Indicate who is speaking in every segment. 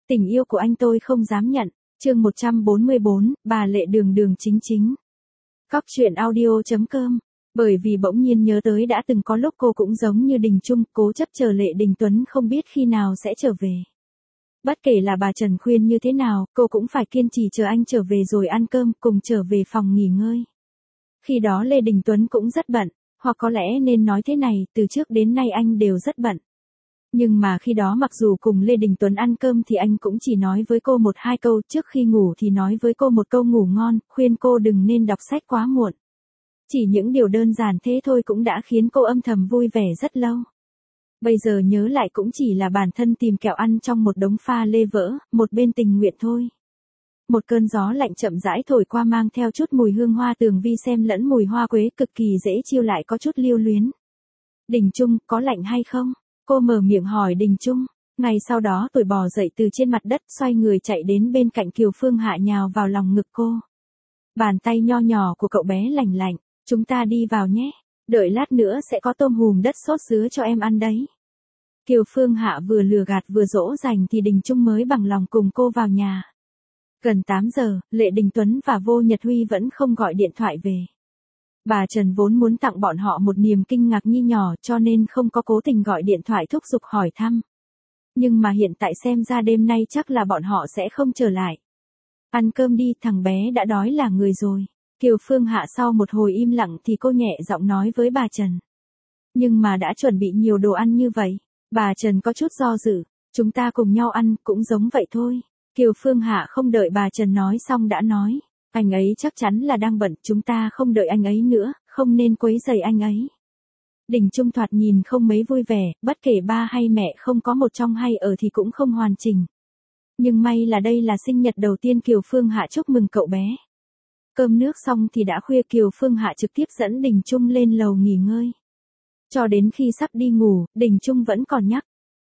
Speaker 1: Tình yêu của anh tôi không dám nhận. Chương 144, bà Lệ đường đường chính chính. Cóc truyện audio.com. Bởi vì bỗng nhiên nhớ tới đã từng có lúc cô cũng giống như Đình Trung, cố chấp chờ Lệ Đình Tuấn không biết khi nào sẽ trở về. Bất kể là bà Trần khuyên như thế nào, cô cũng phải kiên trì chờ anh trở về rồi ăn cơm, cùng trở về phòng nghỉ ngơi. Khi đó Lê Đình Tuấn cũng rất bận, hoặc có lẽ nên nói thế này, từ trước đến nay anh đều rất bận. Nhưng mà khi đó mặc dù cùng Lê Đình Tuấn ăn cơm thì anh cũng chỉ nói với cô 1-2 câu, trước khi ngủ thì nói với cô một câu ngủ ngon, khuyên cô đừng nên đọc sách quá muộn. Chỉ những điều đơn giản thế thôi cũng đã khiến cô âm thầm vui vẻ rất lâu. Bây giờ nhớ lại cũng chỉ là bản thân tìm kẹo ăn trong một đống pha lê vỡ, một bên tình nguyện thôi. Một cơn gió lạnh chậm rãi thổi qua mang theo chút mùi hương hoa tường vi xem lẫn mùi hoa quế cực kỳ dễ chiêu lại có chút lưu luyến. Đình Trung, có lạnh hay không? Cô mở miệng hỏi Đình Trung. Ngày sau đó tuổi bò dậy từ trên mặt đất xoay người chạy đến bên cạnh Kiều Phương Hạ nhào vào lòng ngực cô. Bàn tay nho nhỏ của cậu bé lành lạnh, chúng ta đi vào nhé, đợi lát nữa sẽ có tôm hùm đất sốt dứa cho em ăn đấy. Kiều Phương Hạ vừa lừa gạt vừa dỗ dành thì Đình Trung mới bằng lòng cùng cô vào nhà. Gần 8 giờ, Lệ Đình Tuấn và Vô Nhật Huy vẫn không gọi điện thoại về. Bà Trần vốn muốn tặng bọn họ một niềm kinh ngạc nhi nhỏ cho nên không có cố tình gọi điện thoại thúc giục hỏi thăm. Nhưng mà hiện tại xem ra đêm nay chắc là bọn họ sẽ không trở lại. Ăn cơm đi, thằng bé đã đói là người rồi. Kiều Phương Hạ sau một hồi im lặng thì cô nhẹ giọng nói với bà Trần. Nhưng mà đã chuẩn bị nhiều đồ ăn như vậy. Bà Trần có chút do dự. Chúng ta cùng nhau ăn cũng giống vậy thôi. Kiều Phương Hạ không đợi bà Trần nói xong đã nói. Anh ấy chắc chắn là đang bận, chúng ta không đợi anh ấy nữa, không nên quấy rầy anh ấy. Đình Trung thoạt nhìn không mấy vui vẻ, bất kể ba hay mẹ không có một trong hai ở thì cũng không hoàn chỉnh. Nhưng may là đây là sinh nhật đầu tiên Kiều Phương Hạ chúc mừng cậu bé. Cơm nước xong thì đã khuya, Kiều Phương Hạ trực tiếp dẫn Đình Trung lên lầu nghỉ ngơi. Cho đến khi sắp đi ngủ, Đình Trung vẫn còn nhắc.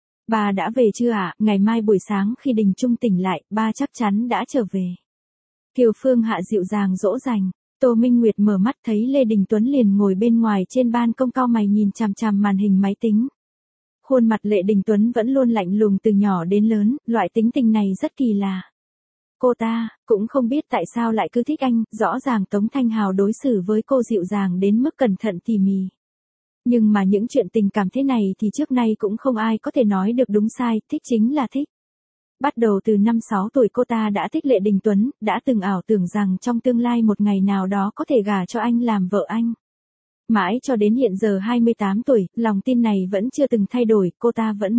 Speaker 1: Ba đã về chưa ạ? Ngày mai buổi sáng khi Đình Trung tỉnh lại, ba chắc chắn đã trở về. Kiều Phương Hạ dịu dàng dỗ dành. Tô Minh Nguyệt mở mắt thấy Lê Đình Tuấn liền ngồi bên ngoài trên ban công cau mày nhìn chằm chằm màn hình máy tính. Khuôn mặt Lệ Đình Tuấn vẫn luôn lạnh lùng từ nhỏ đến lớn, loại tính tình này rất kỳ lạ. Cô ta cũng không biết tại sao lại cứ thích anh, rõ ràng Tống Thanh Hào đối xử với cô dịu dàng đến mức cẩn thận tỉ mỉ. Nhưng mà những chuyện tình cảm thế này thì trước nay cũng không ai có thể nói được đúng sai, thích chính là thích. Bắt đầu từ 5-6 tuổi cô ta đã thích Lệ Đình Tuấn, đã từng ảo tưởng rằng trong tương lai một ngày nào đó có thể gả cho anh làm vợ anh. Mãi cho đến hiện giờ 28 tuổi, lòng tin này vẫn chưa từng thay đổi, cô ta vẫn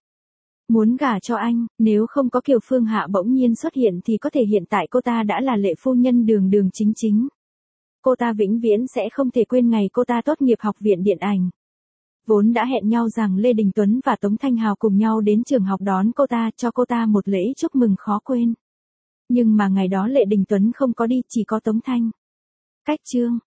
Speaker 1: muốn gả cho anh, nếu không có Kiều Phương Hạ bỗng nhiên xuất hiện thì có thể hiện tại cô ta đã là Lệ phu nhân đường đường chính chính. Cô ta vĩnh viễn sẽ không thể quên ngày cô ta tốt nghiệp học viện điện ảnh. Vốn đã hẹn nhau rằng Lê Đình Tuấn và Tống Thanh Hào cùng nhau đến trường học đón cô ta, cho cô ta một lễ chúc mừng khó quên. Nhưng mà ngày đó Lệ Đình Tuấn không có đi, chỉ có Tống Thanh. Cách chương